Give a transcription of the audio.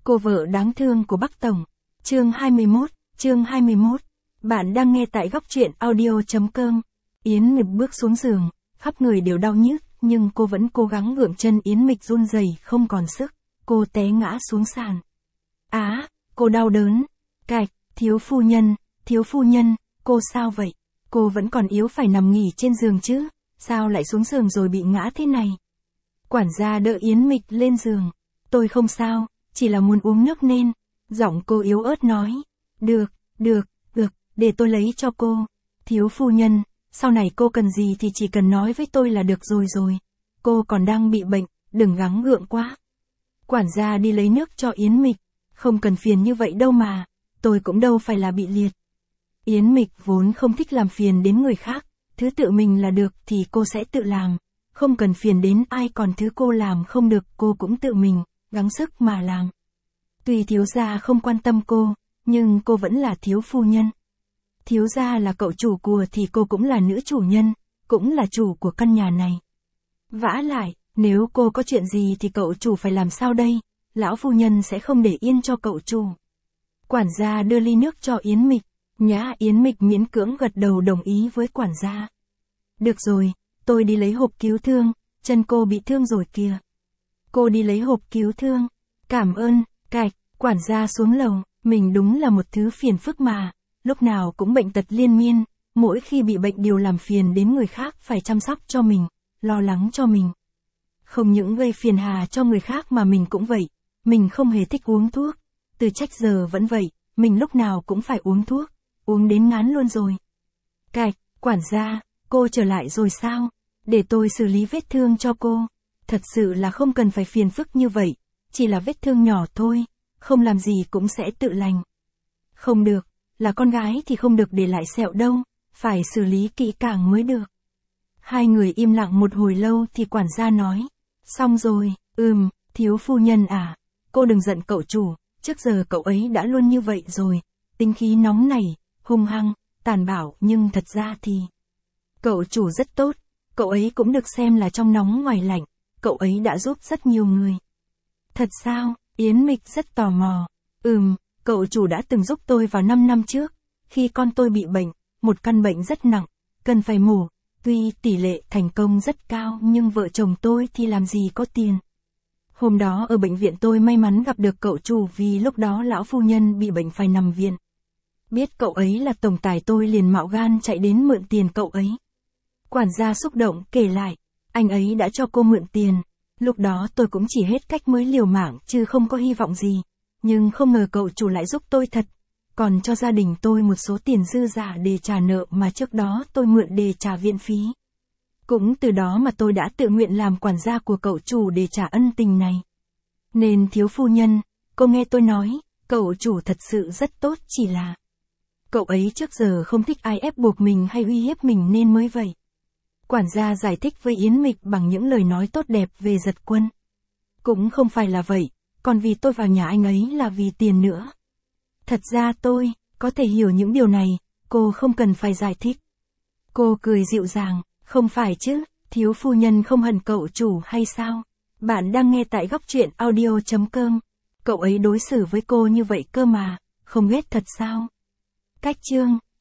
Cô vợ đáng thương của Bắc Tổng. Chương 21. Bạn đang nghe tại góc truyện audio.com. Yến Mịch bước xuống giường, khắp người đều đau nhức, nhưng cô vẫn cố gắng gượng chân. Yến Mịch run rẩy không còn sức, cô té ngã xuống sàn. Cô đau đớn. Cạch, thiếu phu nhân, cô sao vậy? Cô vẫn còn yếu, phải nằm nghỉ trên giường chứ, sao lại xuống giường rồi bị ngã thế này? Quản gia đỡ Yến Mịch lên giường. Tôi không sao, chỉ là muốn uống nước nên. Giọng cô yếu ớt nói. Được, để tôi lấy cho cô. Thiếu phu nhân, sau này cô cần gì thì chỉ cần nói với tôi là được rồi. Cô còn đang bị bệnh, đừng gắng gượng quá. Quản gia đi lấy nước cho Yến Mịch. Không cần phiền như vậy đâu mà, tôi cũng đâu phải là bị liệt. Yến Mịch vốn không thích làm phiền đến người khác, thứ tự mình là được thì cô sẽ tự làm, không cần phiền đến ai, còn thứ cô làm không được cô cũng tự mình, gắng sức mà làm. Tuy thiếu gia không quan tâm cô, nhưng cô vẫn là thiếu phu nhân. Thiếu gia là cậu chủ của thì cô cũng là nữ chủ nhân, cũng là chủ của căn nhà này. Vả lại, nếu cô có chuyện gì thì cậu chủ phải làm sao đây? Lão phu nhân sẽ không để yên cho cậu chủ. Quản gia đưa ly nước cho Yến Mịch. Yến Mịch miễn cưỡng gật đầu đồng ý với quản gia. Được rồi, tôi đi lấy hộp cứu thương, chân cô bị thương rồi kìa. Cô đi lấy hộp cứu thương. Cảm ơn. Cạch, quản gia xuống lầu. Mình đúng là một thứ phiền phức mà, lúc nào cũng bệnh tật liên miên, mỗi khi bị bệnh đều làm phiền đến người khác phải chăm sóc cho mình, lo lắng cho mình. Không những gây phiền hà cho người khác mà mình cũng vậy, mình không hề thích uống thuốc, từ trách giờ vẫn vậy, mình lúc nào cũng phải uống thuốc, uống đến ngán luôn rồi. Cạch, quản gia, cô trở lại rồi sao? Để tôi xử lý vết thương cho cô. Thật sự là không cần phải phiền phức như vậy, chỉ là vết thương nhỏ thôi, không làm gì cũng sẽ tự lành. Không được, là con gái thì không được để lại sẹo đâu, phải xử lý kỹ càng mới được. Hai người im lặng một hồi lâu thì quản gia nói. Xong rồi, thiếu phu nhân à, cô đừng giận cậu chủ, trước giờ cậu ấy đã luôn như vậy rồi, tính khí nóng nảy, hung hăng, tàn bạo, nhưng thật ra thì cậu chủ rất tốt, cậu ấy cũng được xem là trong nóng ngoài lạnh, cậu ấy đã giúp rất nhiều người. Thật sao? Yến Mịch rất tò mò. Cậu chủ đã từng giúp tôi vào 5 năm trước, khi con tôi bị bệnh, một căn bệnh rất nặng, cần phải mổ, tuy tỷ lệ thành công rất cao nhưng vợ chồng tôi thì làm gì có tiền. Hôm đó ở bệnh viện tôi may mắn gặp được cậu chủ vì lúc đó lão phu nhân bị bệnh phải nằm viện. Biết cậu ấy là tổng tài tôi liền mạo gan chạy đến mượn tiền cậu ấy. Quản gia xúc động kể lại, anh ấy đã cho cô mượn tiền, lúc đó tôi cũng chỉ hết cách mới liều mạng chứ không có hy vọng gì, nhưng không ngờ cậu chủ lại giúp tôi thật, còn cho gia đình tôi một số tiền dư giả để trả nợ mà trước đó tôi mượn để trả viện phí. Cũng từ đó mà tôi đã tự nguyện làm quản gia của cậu chủ để trả ân tình này. Nên thiếu phu nhân, cô nghe tôi nói, cậu chủ thật sự rất tốt, chỉ là cậu ấy trước giờ không thích ai ép buộc mình hay uy hiếp mình nên mới vậy. Quản gia giải thích với Yến Mịch bằng những lời nói tốt đẹp về Giật Quân. Cũng không phải là vậy, còn vì tôi vào nhà anh ấy là vì tiền nữa. Thật ra tôi có thể hiểu những điều này, cô không cần phải giải thích. Cô cười dịu dàng, không phải chứ, thiếu phu nhân không hận cậu chủ hay sao? Bạn đang nghe tại góc truyện audio.com. Cậu ấy đối xử với cô như vậy cơ mà, không ghét thật sao? Cách chương